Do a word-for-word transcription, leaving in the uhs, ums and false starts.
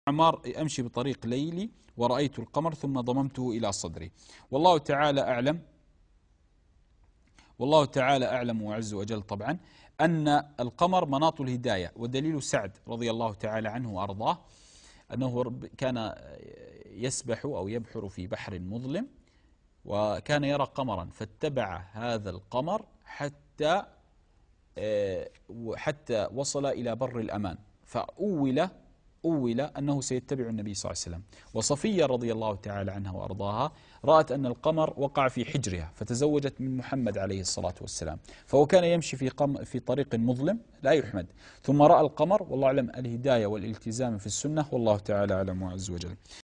عمار أمشي بطريق ليلي ورأيت القمر ثم ضممته إلى صدري. والله تعالى أعلم والله تعالى أعلم وأعز وأجل طبعا أن القمر مناط الهداية. ودليل سعد رضي الله تعالى عنه وأرضاه أنه كان يسبح أو يبحر في بحر مظلم وكان يرى قمرا فاتبع هذا القمر حتى حتى وصل إلى بر الأمان، فأول أول أنه سيتبع النبي صلى الله عليه وسلم. وصفية رضي الله تعالى عنها وأرضاها رأت أن القمر وقع في حجرها فتزوجت من محمد عليه الصلاة والسلام، فهو كان يمشي في, قم في طريق مظلم لا يحمد، ثم رأى القمر. والله أعلم الهداية والالتزام في السنة، والله تعالى أعلم وعز وجل.